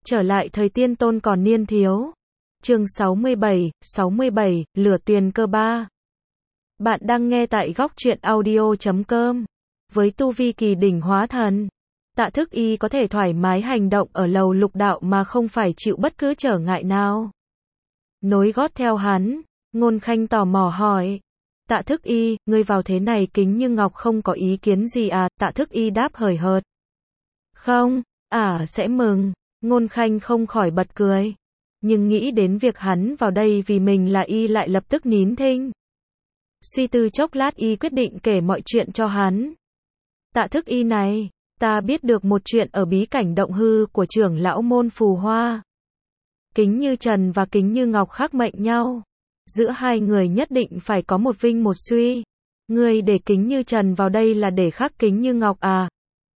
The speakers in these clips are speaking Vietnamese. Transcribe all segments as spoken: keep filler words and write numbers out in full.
Trở lại thời tiên tôn còn niên thiếu. Chương sáu mươi bảy, sáu mươi bảy, lửa tuyền cơ ba. Bạn đang nghe tại góc truyện audio chấm com. Với tu vi kỳ đỉnh hóa thần, Tạ Thức Y có thể thoải mái hành động ở lầu lục đạo mà không phải chịu bất cứ trở ngại nào. Nối gót theo hắn, Ngôn Khanh tò mò hỏi. Tạ Thức Y, ngươi vào thế này Kính Như Ngọc không có ý kiến gì à? Tạ Thức Y đáp hời hợt. Không, ả à, sẽ mừng. Ngôn Khanh không khỏi bật cười. Nhưng nghĩ đến việc hắn vào đây vì mình là y lại lập tức nín thinh. Suy tư chốc lát y quyết định kể mọi chuyện cho hắn. Tạ Thức Y này, ta biết được một chuyện ở bí cảnh động hư của trưởng lão môn Phù Hoa. Kính Như Trần và Kính Như Ngọc khác mệnh nhau. Giữa hai người nhất định phải có một vinh một suy. Ngươi để Kính Như Trần vào đây là để khắc Kính Như Ngọc à?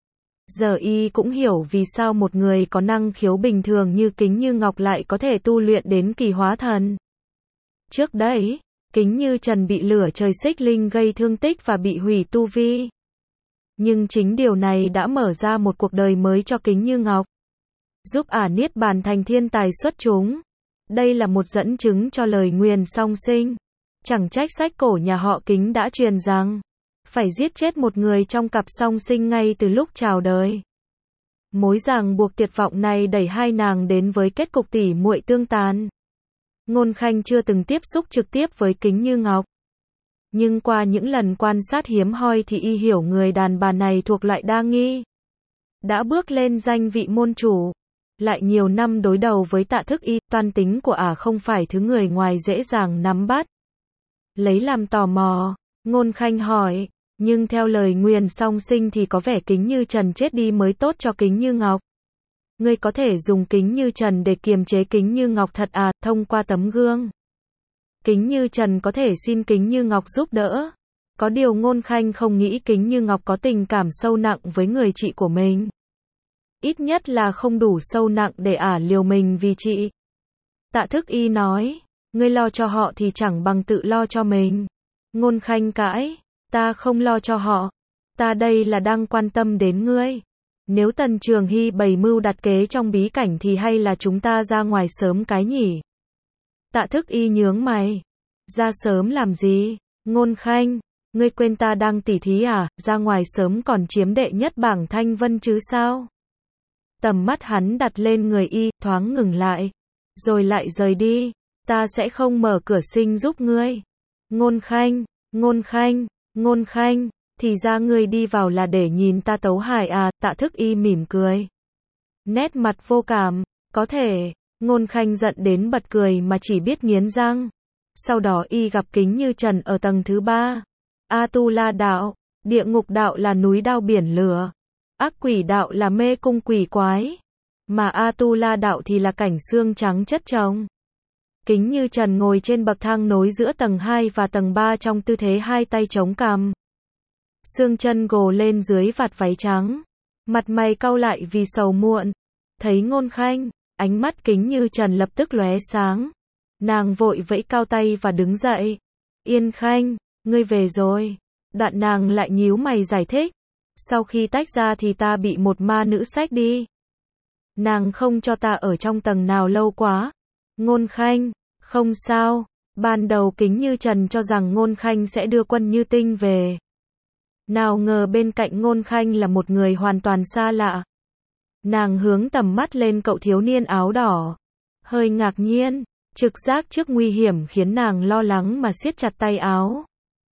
Giờ y cũng hiểu vì sao một người có năng khiếu bình thường như Kính Như Ngọc lại có thể tu luyện đến kỳ hóa thần. Trước đấy, Kính Như Trần bị lửa trời xích linh gây thương tích và bị hủy tu vi. Nhưng chính điều này đã mở ra một cuộc đời mới cho Kính Như Ngọc. Giúp ả niết bàn thành thiên tài xuất chúng. Đây là một dẫn chứng cho lời nguyền song sinh. Chẳng trách sách cổ nhà họ Kính đã truyền rằng phải giết chết một người trong cặp song sinh ngay từ lúc chào đời. Mối ràng buộc tuyệt vọng này đẩy hai nàng đến với kết cục tỉ muội tương tàn. Ngôn Khanh chưa từng tiếp xúc trực tiếp với Kính Như Ngọc. Nhưng qua những lần quan sát hiếm hoi thì y hiểu người đàn bà này thuộc loại đa nghi. Đã bước lên danh vị môn chủ. Lại nhiều năm đối đầu với Tạ Thức Y, toan tính của ả không phải thứ người ngoài dễ dàng nắm bắt. Lấy làm tò mò, Ngôn Khanh hỏi. Nhưng theo lời nguyền song sinh thì có vẻ Kính Như Trần chết đi mới tốt cho Kính Như Ngọc. Ngươi có thể dùng Kính Như Trần để kiềm chế Kính Như Ngọc thật à, thông qua tấm gương. Kính Như Trần có thể xin Kính Như Ngọc giúp đỡ. Có điều Ngôn Khanh không nghĩ Kính Như Ngọc có tình cảm sâu nặng với người chị của mình. Ít nhất là không đủ sâu nặng để ả liều mình vì chị. Tạ Thức Y nói, ngươi lo cho họ thì chẳng bằng tự lo cho mình. Ngôn Khanh cãi. Ta không lo cho họ. Ta đây là đang quan tâm đến ngươi. Nếu Tần Trường Hy bày mưu đặt kế trong bí cảnh thì hay là chúng ta ra ngoài sớm cái nhỉ? Tạ Thức Y nhướng mày. Ra sớm làm gì? Ngôn Khanh, ngươi quên ta đang tỉ thí à? Ra ngoài sớm còn chiếm đệ nhất bảng thanh vân chứ sao? Tầm mắt hắn đặt lên người y, thoáng ngừng lại. Rồi lại rời đi. Ta sẽ không mở cửa sinh giúp ngươi. Ngôn Khanh, Ngôn Khanh. Ngôn Khanh, thì ra ngươi đi vào là để nhìn ta tấu hài à? Tạ Thức Y mỉm cười. Nét mặt vô cảm. Có thể. Ngôn Khanh giận đến bật cười mà chỉ biết nghiến răng. Sau đó y gặp Kính Như Trần ở tầng thứ ba. A-tu-la đạo, địa ngục đạo là núi đao biển lửa. Ác quỷ đạo là mê cung quỷ quái. Mà A-tu-la đạo thì là cảnh xương trắng chất chồng. Kính Như Trần ngồi trên bậc thang nối giữa tầng hai và tầng ba trong tư thế hai tay chống cằm. Xương chân gồ lên dưới vạt váy trắng. Mặt mày cau lại vì sầu muộn. Thấy Ngôn Khanh, ánh mắt Kính Như Trần lập tức lóe sáng. Nàng vội vẫy cao tay và đứng dậy. Yên Khanh, ngươi về rồi. Đoạn nàng lại nhíu mày giải thích. Sau khi tách ra thì ta bị một ma nữ xách đi. Nàng không cho ta ở trong tầng nào lâu quá. Ngôn Khanh, không sao. Ban đầu Kính Như Trần cho rằng Ngôn Khanh sẽ đưa Quân Như Tinh về. Nào ngờ bên cạnh Ngôn Khanh là một người hoàn toàn xa lạ. Nàng hướng tầm mắt lên cậu thiếu niên áo đỏ. Hơi ngạc nhiên, trực giác trước nguy hiểm khiến nàng lo lắng mà siết chặt tay áo.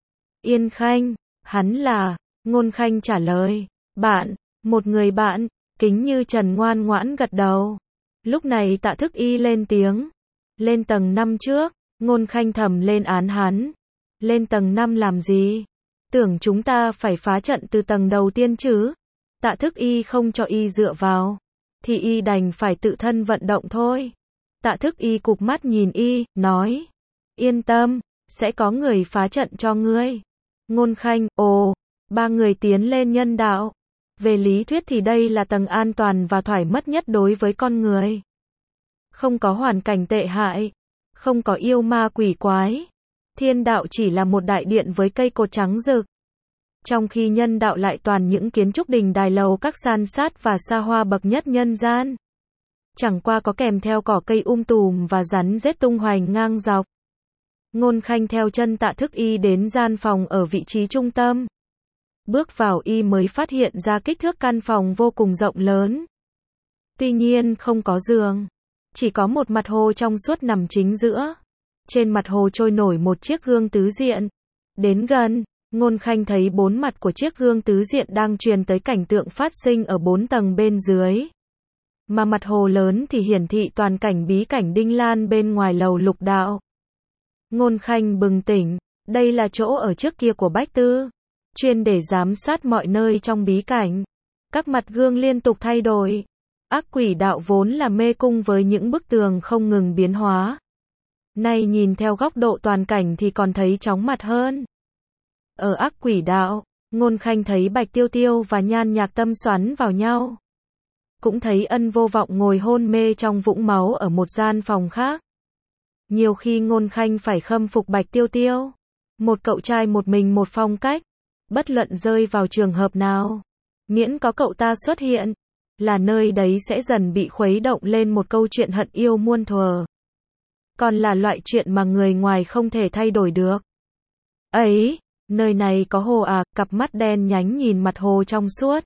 Yên Khanh, hắn là, Ngôn Khanh trả lời. Bạn, một người bạn. Kính Như Trần ngoan ngoãn gật đầu. Lúc này Tạ Thức Y lên tiếng. Lên tầng năm trước. Ngôn Khanh thầm lên án hắn. Lên tầng năm làm gì? Tưởng chúng ta phải phá trận từ tầng đầu tiên chứ? Tạ Thức Y không cho y dựa vào. Thì y đành phải tự thân vận động thôi. Tạ Thức Y cụp mắt nhìn y, nói. Yên tâm, sẽ có người phá trận cho ngươi. Ngôn Khanh, ồ, ba người tiến lên nhân đạo. Về lý thuyết thì đây là tầng an toàn và thoải mát nhất đối với con người. Không có hoàn cảnh tệ hại. Không có yêu ma quỷ quái. Thiên đạo chỉ là một đại điện với cây cột trắng rực. Trong khi nhân đạo lại toàn những kiến trúc đình đài lầu các san sát và xa hoa bậc nhất nhân gian. chẳng qua có kèm theo cỏ cây um tùm và rắn rết tung hoành ngang dọc. Ngôn Khanh theo chân Tạ Thức Y đến gian phòng ở vị trí trung tâm. Bước vào y mới phát hiện ra kích thước căn phòng vô cùng rộng lớn. Tuy nhiên không có giường, chỉ có một mặt hồ trong suốt nằm chính giữa. Trên mặt hồ trôi nổi một chiếc gương tứ diện. Đến gần, Ngôn Khanh thấy bốn mặt của chiếc gương tứ diện đang truyền tới cảnh tượng phát sinh ở bốn tầng bên dưới. Mà mặt hồ lớn thì hiển thị toàn cảnh bí cảnh Đinh Lan bên ngoài lầu lục đạo. Ngôn Khanh bừng tỉnh, đây là chỗ ở trước kia của Bách Tư, chuyên để giám sát mọi nơi trong bí cảnh. Các mặt gương liên tục thay đổi. Ác quỷ đạo vốn là mê cung với những bức tường không ngừng biến hóa. Nay nhìn theo góc độ toàn cảnh thì còn thấy chóng mặt hơn. Ở ác quỷ đạo, Ngôn Khanh thấy Bạch Tiêu Tiêu và Nhan Nhạc Tâm xoắn vào nhau. Cũng thấy Ân Vô Vọng ngồi hôn mê trong vũng máu ở một gian phòng khác. Nhiều khi Ngôn Khanh phải khâm phục Bạch Tiêu Tiêu. Một cậu trai một mình một phong cách. Bất luận rơi vào trường hợp nào, miễn có cậu ta xuất hiện, là nơi đấy sẽ dần bị khuấy động lên một câu chuyện hận yêu muôn thuở. Còn là loại chuyện mà người ngoài không thể thay đổi được. Ấy, nơi này có hồ à, cặp mắt đen nhánh nhìn mặt hồ trong suốt.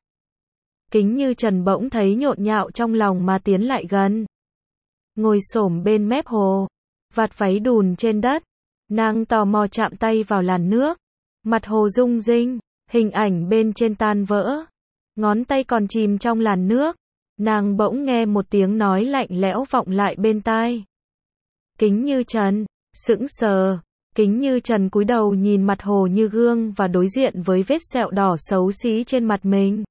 Kính Như Trần bỗng thấy nhộn nhạo trong lòng mà tiến lại gần. Ngồi xổm bên mép hồ, vạt váy đùn trên đất, nàng tò mò chạm tay vào làn nước. Mặt hồ rung rinh, hình ảnh bên trên tan vỡ. Ngón tay còn chìm trong làn nước. Nàng bỗng nghe một tiếng nói lạnh lẽo vọng lại bên tai. Kính Như Trần, sững sờ. Kính Như Trần cúi đầu nhìn mặt hồ như gương và đối diện với vết sẹo đỏ xấu xí trên mặt mình.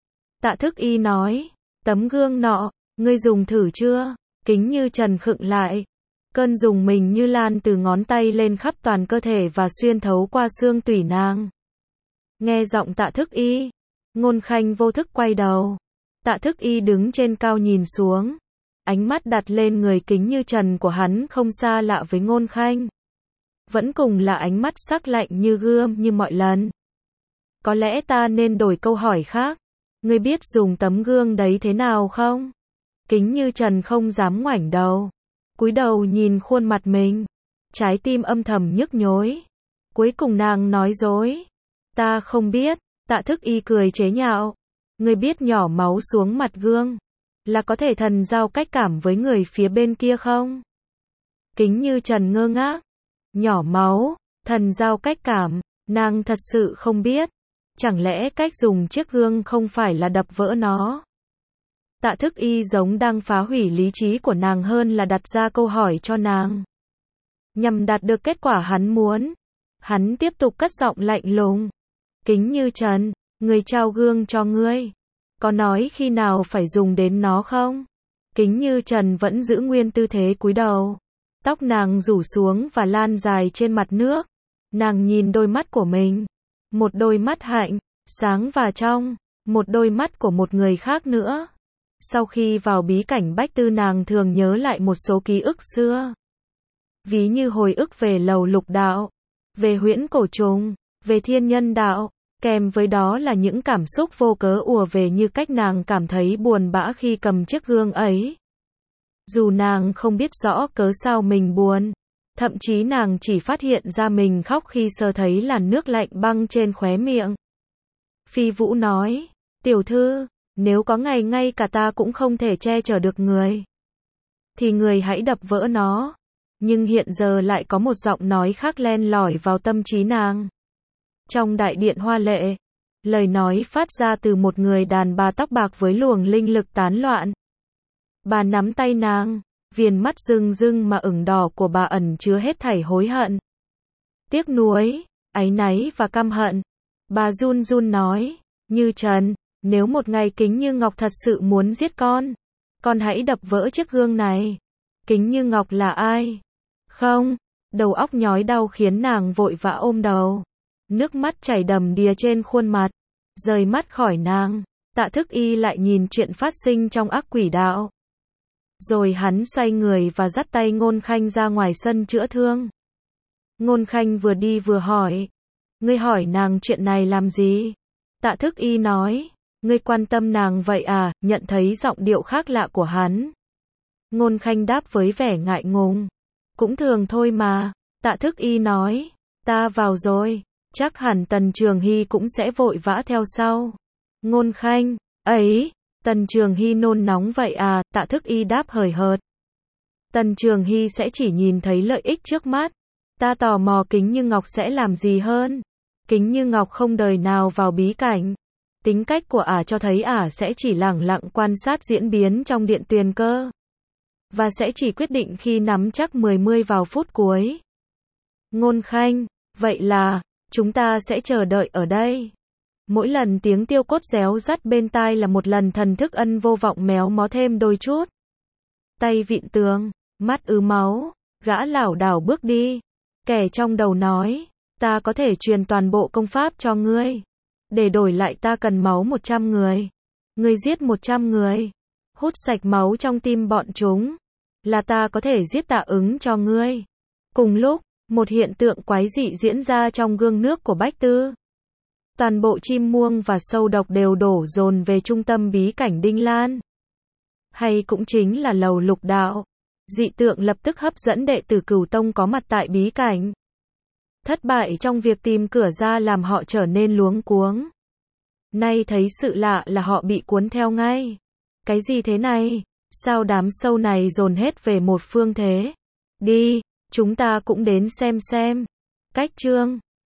Tạ Thức Y nói, tấm gương nọ, ngươi dùng thử chưa? Kính Như Trần khựng lại. Cơn rùng mình như lan từ ngón tay lên khắp toàn cơ thể và xuyên thấu qua xương tủy nàng. Nghe giọng Tạ Thức Y, Ngôn Khanh vô thức quay đầu. Tạ Thức Y đứng trên cao nhìn xuống. Ánh mắt đặt lên người Kính Như Trần của hắn không xa lạ với Ngôn Khanh. Vẫn cùng là ánh mắt sắc lạnh như gươm như mọi lần. Có lẽ ta nên đổi câu hỏi khác. Ngươi biết dùng tấm gương đấy thế nào không? Kính Như Trần không dám ngoảnh đầu. Cúi đầu nhìn khuôn mặt mình. Trái tim âm thầm nhức nhối. Cuối cùng nàng nói dối. Ta không biết. Tạ Thức Y cười chế nhạo. Ngươi biết nhỏ máu xuống mặt gương là có thể thần giao cách cảm với người phía bên kia không? Kính Như Trần ngơ ngác. Nhỏ máu, thần giao cách cảm, nàng thật sự không biết. Chẳng lẽ cách dùng chiếc gương không phải là đập vỡ nó? Tạ Thức Y giống đang phá hủy lý trí của nàng hơn là đặt ra câu hỏi cho nàng. Nhằm đạt được kết quả hắn muốn. Hắn tiếp tục cất giọng lạnh lùng. Kính Như Trần, người trao gương cho ngươi. Có nói khi nào phải dùng đến nó không? Kính Như Trần vẫn giữ nguyên tư thế cúi đầu. Tóc nàng rủ xuống và lan dài trên mặt nước. Nàng nhìn đôi mắt của mình. Một đôi mắt hạnh, sáng và trong. Một đôi mắt của một người khác nữa. Sau khi vào bí cảnh Bách Tư nàng thường nhớ lại một số ký ức xưa. Ví như hồi ức về lầu lục đạo. Về huyễn cổ trùng. Về thiên nhân đạo. Kèm với đó là những cảm xúc vô cớ ùa về như cách nàng cảm thấy buồn bã khi cầm chiếc gương ấy. Dù nàng không biết rõ cớ sao mình buồn. Thậm chí nàng chỉ phát hiện ra mình khóc khi sơ thấy làn nước lạnh băng trên khóe miệng. Phi Vũ nói, tiểu thư, nếu có ngày ngay cả ta cũng không thể che chở được người, thì người hãy đập vỡ nó. Nhưng hiện giờ lại có một giọng nói khác len lỏi vào tâm trí nàng. Trong đại điện hoa lệ, lời nói phát ra từ một người đàn bà tóc bạc với luồng linh lực tán loạn. Bà nắm tay nàng, viền mắt rưng rưng mà ửng đỏ của bà ẩn chứa hết thảy hối hận, tiếc nuối, áy náy và căm hận. Bà run run nói, Như Trần, nếu một ngày Kính Như Ngọc thật sự muốn giết con, con hãy đập vỡ chiếc gương này. Kính Như Ngọc là ai? Không, đầu óc nhói đau khiến nàng vội vã ôm đầu. Nước mắt chảy đầm đìa trên khuôn mặt. Rời mắt khỏi nàng, Tạ Thức Y lại nhìn chuyện phát sinh trong ác quỷ đạo. Rồi hắn xoay người và dắt tay Ngôn Khanh ra ngoài sân chữa thương. Ngôn Khanh vừa đi vừa hỏi. Ngươi hỏi nàng chuyện này làm gì? Tạ Thức Y nói. Ngươi quan tâm nàng vậy à? Nhận thấy giọng điệu khác lạ của hắn. Ngôn Khanh đáp với vẻ ngại ngùng. Cũng thường thôi mà. Tạ Thức Y nói. Ta vào rồi. Chắc hẳn Tần Trường Hy cũng sẽ vội vã theo sau. Ngôn Khanh. Ấy, Tần Trường Hy nôn nóng vậy à? Tạ Thức Y đáp hời hợt. Tần Trường Hy sẽ chỉ nhìn thấy lợi ích trước mắt. Ta tò mò Kính Như Ngọc sẽ làm gì hơn. Kính Như Ngọc không đời nào vào bí cảnh. Tính cách của ả cho thấy ả sẽ chỉ lẳng lặng quan sát diễn biến trong điện tuyền cơ. Và sẽ chỉ quyết định khi nắm chắc mười mươi vào phút cuối. Ngôn Khanh. Vậy là, chúng ta sẽ chờ đợi ở đây. Mỗi lần tiếng Tiêu Cốt réo rắt bên tai là một lần thần thức Ân Vô Vọng méo mó thêm đôi chút. Tay vịn tường, mắt ứ máu, gã lảo đảo bước đi. Kẻ trong đầu nói, ta có thể truyền toàn bộ công pháp cho ngươi. Để đổi lại ta cần máu một trăm người. Ngươi giết một trăm người. Hút sạch máu trong tim bọn chúng. Là ta có thể giết Tạ Ứng cho ngươi. Cùng lúc, một hiện tượng quái dị diễn ra trong gương nước của Bách Tư. Toàn bộ chim muông và sâu độc đều đổ dồn về trung tâm bí cảnh Đinh Lan. Hay cũng chính là lầu lục đạo. Dị tượng lập tức hấp dẫn đệ tử Cửu Tông có mặt tại bí cảnh. Thất bại trong việc tìm cửa ra làm họ trở nên luống cuống. Nay thấy sự lạ là họ bị cuốn theo ngay. Cái gì thế này? Sao đám sâu này dồn hết về một phương thế? Đi, chúng ta cũng đến xem xem. Cách chương